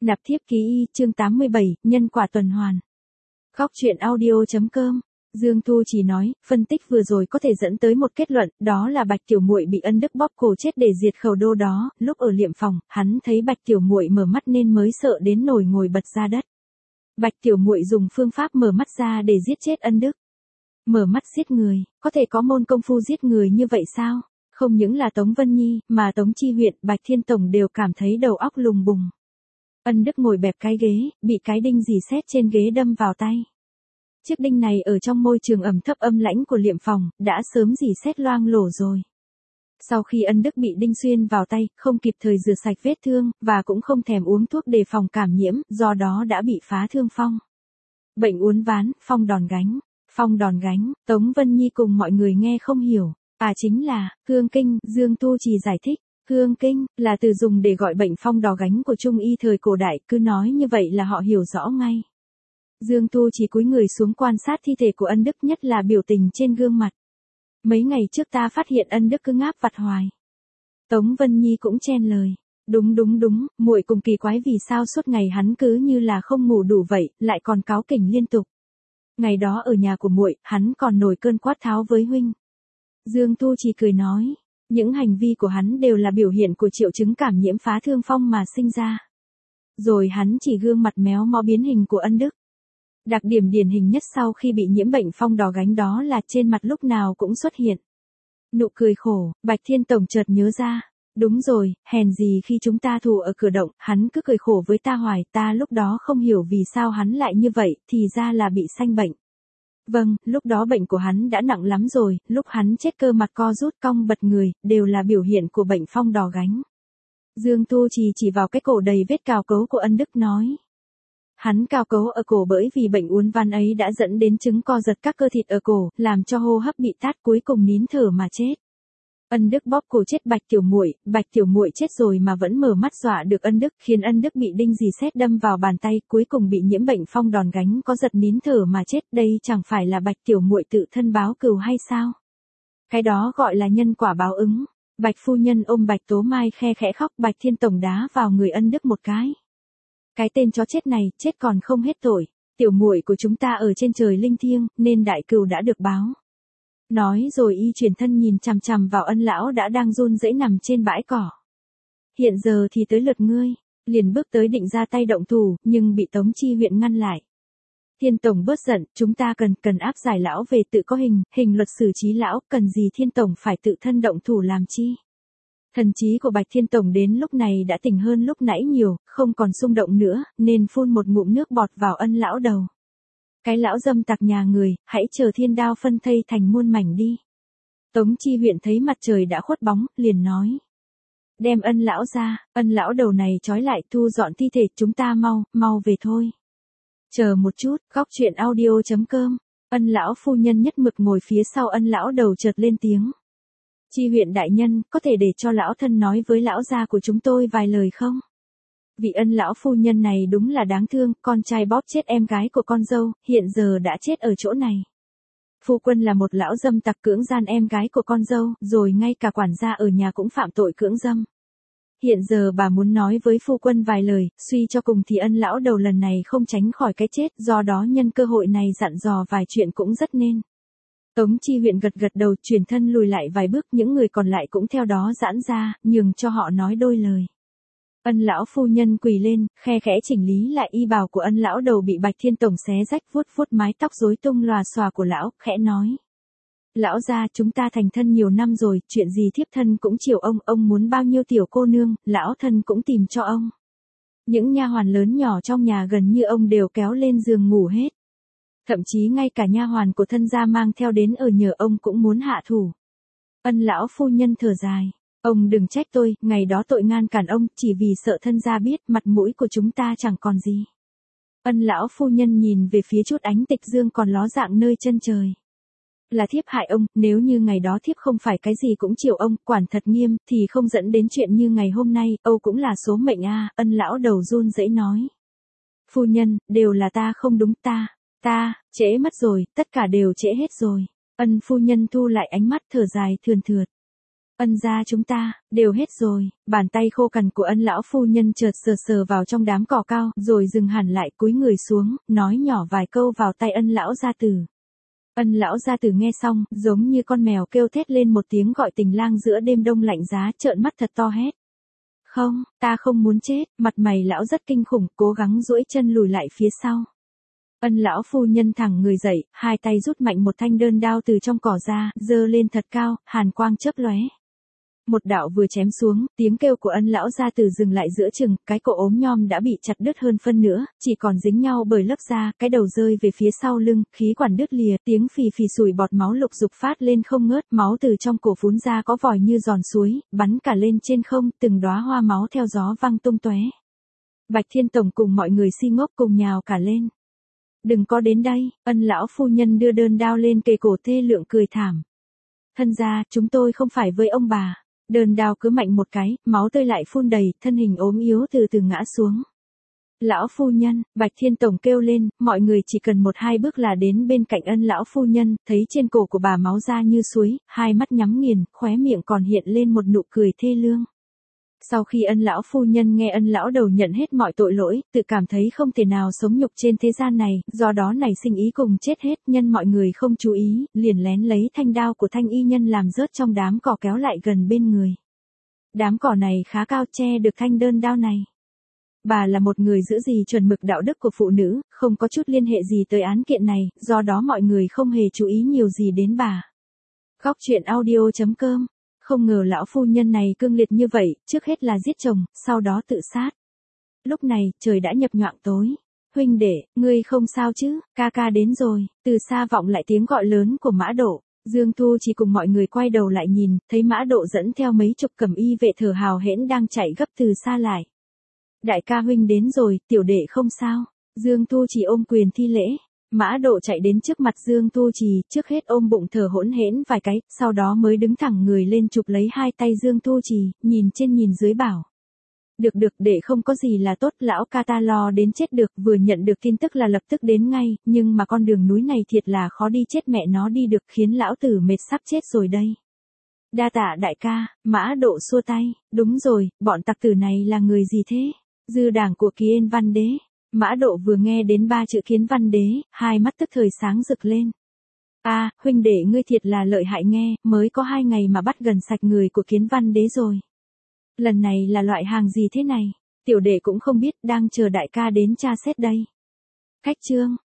Nạp thiếp ký y, chương 87, nhân quả tuần hoàn. Góc truyện audio.com. Dương Thu chỉ nói, phân tích vừa rồi có thể dẫn tới một kết luận, đó là Bạch Tiểu Muội bị Ân Đức bóp cổ chết để diệt khẩu đô đó. Lúc ở liệm phòng, hắn thấy Bạch Tiểu Muội mở mắt nên mới sợ đến nổi ngồi bật ra đất. Bạch Tiểu Muội dùng phương pháp mở mắt ra để giết chết Ân Đức. Mở mắt giết người, có thể có môn công phu giết người như vậy sao? Không những là Tống Vân Nhi, mà Tống Chi Huyện, Bạch Thiên Tổng đều cảm thấy đầu óc lùng bùng. Ân Đức ngồi bẹp cái ghế, bị cái đinh rỉ sét trên ghế đâm vào tay. Chiếc đinh này ở trong môi trường ẩm thấp âm lãnh của liệm phòng, đã sớm rỉ sét loang lổ rồi. Sau khi Ân Đức bị đinh xuyên vào tay, không kịp thời rửa sạch vết thương, và cũng không thèm uống thuốc đề phòng cảm nhiễm, do đó đã bị phá thương phong. Bệnh uốn ván, phong đòn gánh. Phong đòn gánh, Tống Vân Nhi cùng mọi người nghe không hiểu. Chính là, hương kinh, Dương Tu Trì giải thích. Hương kinh, là từ dùng để gọi bệnh phong đòn gánh của Trung Y thời cổ đại, cứ nói như vậy là họ hiểu rõ ngay. Dương Tu Trì cúi người xuống quan sát thi thể của Ân Đức, nhất là biểu tình trên gương mặt. Mấy ngày trước ta phát hiện Ân Đức cứ ngáp vặt hoài. Tống Vân Nhi cũng chen lời. Đúng, muội cùng kỳ quái vì sao suốt ngày hắn cứ như là không ngủ đủ vậy, lại còn cáu kỉnh liên tục. Ngày đó ở nhà của muội, hắn còn nổi cơn quát tháo với huynh. Dương Tu Trì cười nói, những hành vi của hắn đều là biểu hiện của triệu chứng cảm nhiễm phá thương phong mà sinh ra. Rồi hắn chỉ gương mặt méo mó biến hình của Ân Đức. Đặc điểm điển hình nhất sau khi bị nhiễm bệnh phong đòn gánh đó là trên mặt lúc nào cũng xuất hiện nụ cười khổ. Bạch Thiên Tổng chợt nhớ ra. Đúng rồi, hèn gì khi chúng ta thù ở cửa động, hắn cứ cười khổ với ta hoài, ta lúc đó không hiểu vì sao hắn lại như vậy, thì ra là bị sanh bệnh. Vâng, lúc đó bệnh của hắn đã nặng lắm rồi, lúc hắn chết cơ mặt co rút cong bật người, đều là biểu hiện của bệnh phong đòn gánh. Dương Tu Trì chỉ vào cái cổ đầy vết cào cấu của Ân Đức nói. Hắn cào cấu ở cổ bởi vì bệnh uốn ván ấy đã dẫn đến chứng co giật các cơ thịt ở cổ, làm cho hô hấp bị tát, cuối cùng nín thở mà chết. Ân Đức bóp cổ chết Bạch Tiểu Muội chết rồi mà vẫn mở mắt dọa được Ân Đức, khiến Ân Đức bị đinh rỉ sét đâm vào bàn tay, cuối cùng bị nhiễm bệnh phong đòn gánh có giật nín thở mà chết, đây chẳng phải là Bạch Tiểu Muội tự thân báo cừu hay sao? Cái đó gọi là nhân quả báo ứng. Bạch phu nhân ôm Bạch Tố Mai khe khẽ khóc, Bạch Thiên Tổng đá vào người Ân Đức một cái. Cái tên chó chết này, chết còn không hết tội. Tiểu muội của chúng ta ở trên trời linh thiêng, nên đại cừu đã được báo. Nói rồi y chuyển thân nhìn chằm chằm vào Ân lão đã đang run rẩy nằm trên bãi cỏ. Hiện giờ thì tới lượt ngươi. Liền bước tới định ra tay động thủ, nhưng bị Tống Chi Huyện ngăn lại. Thiên Tổng bớt giận, chúng ta cần áp giải lão về tự có hình luật xử trí lão, cần gì Thiên Tổng phải tự thân động thủ làm chi. Thần trí của Bạch Thiên Tổng đến lúc này đã tỉnh hơn lúc nãy nhiều, không còn xung động nữa, nên phun một ngụm nước bọt vào Ân lão đầu. Cái lão dâm tặc nhà người, hãy chờ thiên đao phân thây thành muôn mảnh đi. Tống Chi Huyện thấy mặt trời đã khuất bóng, liền nói. Đem Ân lão ra, Ân lão đầu này trói lại, thu dọn thi thể, chúng ta mau về thôi. Chờ một chút, góc truyện audio.com. Ân lão phu nhân nhất mực ngồi phía sau Ân lão đầu chợt lên tiếng. Chi Huyện đại nhân, có thể để cho lão thân nói với lão gia của chúng tôi vài lời không? Vị Ân lão phu nhân này đúng là đáng thương, con trai bóp chết em gái của con dâu, hiện giờ đã chết ở chỗ này. Phu quân là một lão dâm tặc cưỡng gian em gái của con dâu, rồi ngay cả quản gia ở nhà cũng phạm tội cưỡng dâm. Hiện giờ bà muốn nói với phu quân vài lời, suy cho cùng thì Ân lão đầu lần này không tránh khỏi cái chết, do đó nhân cơ hội này dặn dò vài chuyện cũng rất nên. Tống Chi Huyện gật đầu, chuyển thân lùi lại vài bước, những người còn lại cũng theo đó giãn ra, nhường cho họ nói đôi lời. Ân lão phu nhân quỳ lên, khe khẽ chỉnh lý lại y bào của Ân lão đầu bị Bạch Thiên Tổng xé rách, vuốt mái tóc rối tung lòa xòa của lão, khẽ nói. Lão gia, chúng ta thành thân nhiều năm rồi, chuyện gì thiếp thân cũng chiều ông muốn bao nhiêu tiểu cô nương, lão thân cũng tìm cho ông. Những nha hoàn lớn nhỏ trong nhà gần như ông đều kéo lên giường ngủ hết. Thậm chí ngay cả nha hoàn của thân gia mang theo đến ở nhờ ông cũng muốn hạ thủ. Ân lão phu nhân thở dài. Ông đừng trách tôi, ngày đó tội ngăn cản ông, chỉ vì sợ thân gia biết mặt mũi của chúng ta chẳng còn gì. Ân lão phu nhân nhìn về phía chút ánh tịch dương còn ló dạng nơi chân trời. Là thiếp hại ông, nếu như ngày đó thiếp không phải cái gì cũng chiều ông, quản thật nghiêm, thì không dẫn đến chuyện như ngày hôm nay, Âu cũng là số mệnh a. Ân lão đầu run rẩy nói. Phu nhân, đều là ta không đúng, ta, trễ mất rồi, tất cả đều trễ hết rồi. Ân phu nhân thu lại ánh mắt thở dài thườn thượt. Ân gia chúng ta, đều hết rồi. Bàn tay khô cằn của Ân lão phu nhân chợt sờ sờ vào trong đám cỏ cao, rồi dừng hẳn lại cúi người xuống, nói nhỏ vài câu vào tay Ân lão gia tử. Ân lão gia tử nghe xong, giống như con mèo kêu thét lên một tiếng gọi tình lang giữa đêm đông lạnh giá, trợn mắt thật to hét. Không, ta không muốn chết. Mặt mày lão rất kinh khủng, cố gắng duỗi chân lùi lại phía sau. Ân lão phu nhân thẳng người dậy, hai tay rút mạnh một thanh đơn đao từ trong cỏ ra, giơ lên thật cao, hàn quang chớp lóe. Một đạo vừa chém xuống, tiếng kêu của Ân lão gia tử dừng lại giữa chừng, cái cổ ốm nhom đã bị chặt đứt hơn phân nửa, chỉ còn dính nhau bởi lớp da, cái đầu rơi về phía sau lưng, khí quản đứt lìa, tiếng phì phì sủi bọt máu lục dục phát lên không ngớt, máu từ trong cổ phún ra có vòi như giòn suối, bắn cả lên trên không, từng đóa hoa máu theo gió văng tung tóe. Bạch Thiên Tổng cùng mọi người si ngốc cùng nhào cả lên. Đừng có đến đây. Ân lão phu nhân đưa đơn đao lên kề cổ thê lượng cười thảm. Thân gia, chúng tôi không phải với ông bà. Đơn đao cứ mạnh một cái, máu tươi lại phun đầy, thân hình ốm yếu từ từ ngã xuống. Lão phu nhân, Bạch Thiên Tổng kêu lên, mọi người chỉ cần 1-2 bước là đến bên cạnh Ân lão phu nhân, thấy trên cổ của bà máu ra như suối, hai mắt nhắm nghiền, khóe miệng còn hiện lên một nụ cười thê lương. Sau khi Ân lão phu nhân nghe Ân lão đầu nhận hết mọi tội lỗi, tự cảm thấy không thể nào sống nhục trên thế gian này, do đó nảy sinh ý cùng chết hết, nhân mọi người không chú ý, liền lén lấy thanh đao của thanh y nhân làm rớt trong đám cỏ kéo lại gần bên người. Đám cỏ này khá cao che được thanh đơn đao này. Bà là một người giữ gìn chuẩn mực đạo đức của phụ nữ, không có chút liên hệ gì tới án kiện này, do đó mọi người không hề chú ý nhiều gì đến bà. Góc truyện audio.com. Không ngờ lão phu nhân này cương liệt như vậy, trước hết là giết chồng, sau đó tự sát. Lúc này, trời đã nhập nhoạng tối. Huynh đệ, ngươi không sao chứ, ca ca đến rồi. Từ xa vọng lại tiếng gọi lớn của Mã Độ. Dương Thu chỉ cùng mọi người quay đầu lại nhìn, thấy Mã Độ dẫn theo mấy chục cẩm y vệ thở hào hển đang chạy gấp từ xa lại. Đại ca huynh đến rồi, tiểu đệ không sao. Dương Thu chỉ ôm quyền thi lễ. Mã Độ chạy đến trước mặt Dương Tu Trì, trước hết ôm bụng thở hỗn hển vài cái, sau đó mới đứng thẳng người lên chụp lấy hai tay Dương Tu Trì, nhìn trên nhìn dưới bảo. Được được, để không có gì là tốt, lão ca ta lo đến chết được, vừa nhận được tin tức là lập tức đến ngay, nhưng mà con đường núi này thiệt là khó đi, chết mẹ nó đi được, khiến lão tử mệt sắp chết rồi đây. Đa tạ đại ca. Mã Độ xua tay. Đúng rồi, bọn tặc tử này là người gì thế? Dư đảng của Kiến Văn Đế. Mã Độ vừa nghe đến 3 chữ Kiến Văn Đế, hai mắt tức thời sáng rực lên. À, huynh đệ ngươi thiệt là lợi hại nghe, mới có 2 ngày mà bắt gần sạch người của Kiến Văn Đế rồi. Lần này là loại hàng gì thế này? Tiểu đệ cũng không biết, đang chờ đại ca đến tra xét đây. Khách chương.